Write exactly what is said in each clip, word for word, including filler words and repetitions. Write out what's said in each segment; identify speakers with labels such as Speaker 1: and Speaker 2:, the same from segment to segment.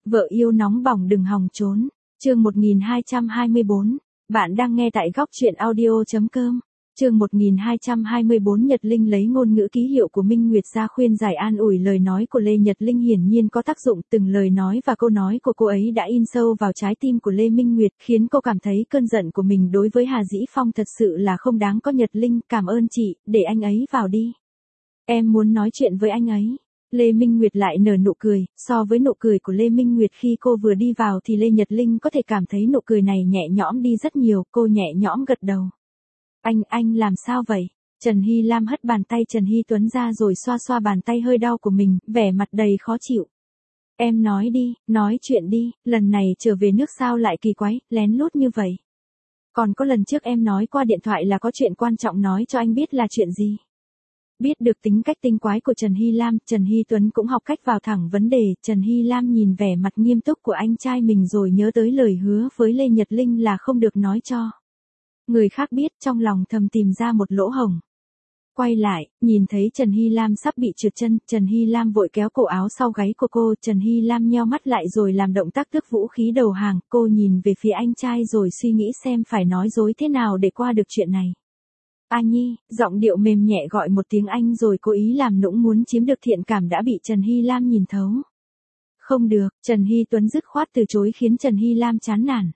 Speaker 1: Vợ yêu nóng bỏng đừng hòng trốn. Chương một nghìn hai trăm hai mươi bốn. Bạn đang nghe tại góc truyện audio chấm com. Chương một nghìn hai trăm hai mươi bốn. Nhật Linh lấy ngôn ngữ ký hiệu của Minh Nguyệt ra khuyên giải an ủi. Lời nói của Lê Nhật Linh hiển nhiên có tác dụng, từng lời nói và câu nói của cô ấy đã in sâu vào trái tim của Lê Minh Nguyệt, khiến cô cảm thấy cơn giận của mình đối với Hà Dĩ Phong thật sự là không đáng có. Nhật Linh, cảm ơn chị, để anh ấy vào đi. Em muốn nói chuyện với anh ấy. Lê Minh Nguyệt lại nở nụ cười, so với nụ cười của Lê Minh Nguyệt khi cô vừa đi vào thì Lê Nhật Linh có thể cảm thấy nụ cười này nhẹ nhõm đi rất nhiều. Cô nhẹ nhõm gật đầu. Anh, anh làm sao vậy? Trần Hy Lam hất bàn tay Trần Hy Tuấn ra rồi xoa xoa bàn tay hơi đau của mình, vẻ mặt đầy khó chịu. Em nói đi, nói chuyện đi, lần này trở về nước sao lại kỳ quái, lén lút như vậy? Còn có lần trước em nói qua điện thoại là có chuyện quan trọng nói cho anh biết là chuyện gì? Biết được tính cách tinh quái của Trần Hy Lam, Trần Hy Tuấn cũng học cách vào thẳng vấn đề. Trần Hy Lam nhìn vẻ mặt nghiêm túc của anh trai mình rồi nhớ tới lời hứa với Lê Nhật Linh là không được nói cho người khác biết, trong lòng thầm tìm ra một lỗ hổng. Quay lại, nhìn thấy Trần Hy Lam sắp bị trượt chân, Trần Hy Lam vội kéo cổ áo sau gáy của cô. Trần Hy Lam nheo mắt lại rồi làm động tác tước vũ khí đầu hàng. Cô nhìn về phía anh trai rồi suy nghĩ xem phải nói dối thế nào để qua được chuyện này. A Nhi, giọng điệu mềm nhẹ gọi một tiếng anh rồi cố ý làm nũng muốn chiếm được thiện cảm đã bị Trần Hy Lam nhìn thấu. Không được, Trần Hy Tuấn dứt khoát từ chối khiến Trần Hy Lam chán nản.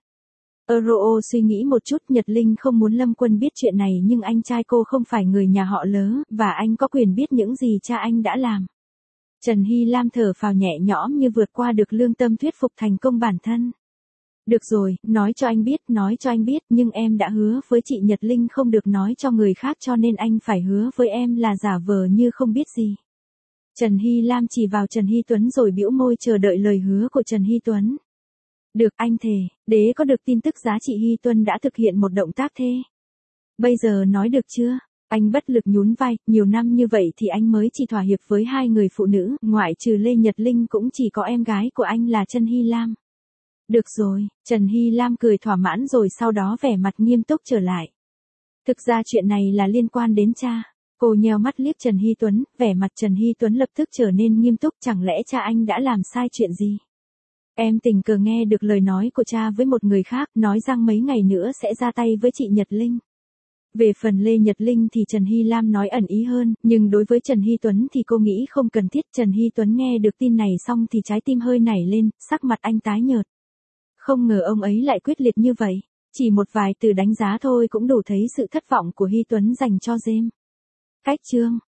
Speaker 1: Euro suy nghĩ một chút, Nhật Linh không muốn Lâm Quân biết chuyện này nhưng anh trai cô không phải người nhà họ Lớ, và anh có quyền biết những gì cha anh đã làm. Trần Hy Lam thở phào nhẹ nhõm như vượt qua được lương tâm thuyết phục thành công bản thân. Được rồi, nói cho anh biết, nói cho anh biết, nhưng em đã hứa với chị Nhật Linh không được nói cho người khác cho nên anh phải hứa với em là giả vờ như không biết gì. Trần Hy Lam chỉ vào Trần Hy Tuấn rồi bĩu môi chờ đợi lời hứa của Trần Hy Tuấn. Được, anh thề, đế có được tin tức giá trị Hy Tuấn đã thực hiện một động tác thê. Bây giờ nói được chưa? Anh bất lực nhún vai, nhiều năm như vậy thì anh mới chỉ thỏa hiệp với hai người phụ nữ, ngoại trừ Lê Nhật Linh cũng chỉ có em gái của anh là Trần Hy Lam. Được rồi, Trần Hy Lam cười thỏa mãn rồi sau đó vẻ mặt nghiêm túc trở lại. Thực ra chuyện này là liên quan đến cha. Cô nheo mắt liếc Trần Hy Tuấn, vẻ mặt Trần Hy Tuấn lập tức trở nên nghiêm túc, chẳng lẽ cha anh đã làm sai chuyện gì? Em tình cờ nghe được lời nói của cha với một người khác, nói rằng mấy ngày nữa sẽ ra tay với chị Nhật Linh. Về phần Lê Nhật Linh thì Trần Hy Lam nói ẩn ý hơn, nhưng đối với Trần Hy Tuấn thì cô nghĩ không cần thiết. Trần Hy Tuấn nghe được tin này xong thì trái tim hơi nảy lên, sắc mặt anh tái nhợt. Không ngờ ông ấy lại quyết liệt như vậy, chỉ một vài từ đánh giá thôi cũng đủ thấy sự thất vọng của Hy Tuấn dành cho James. Cách chương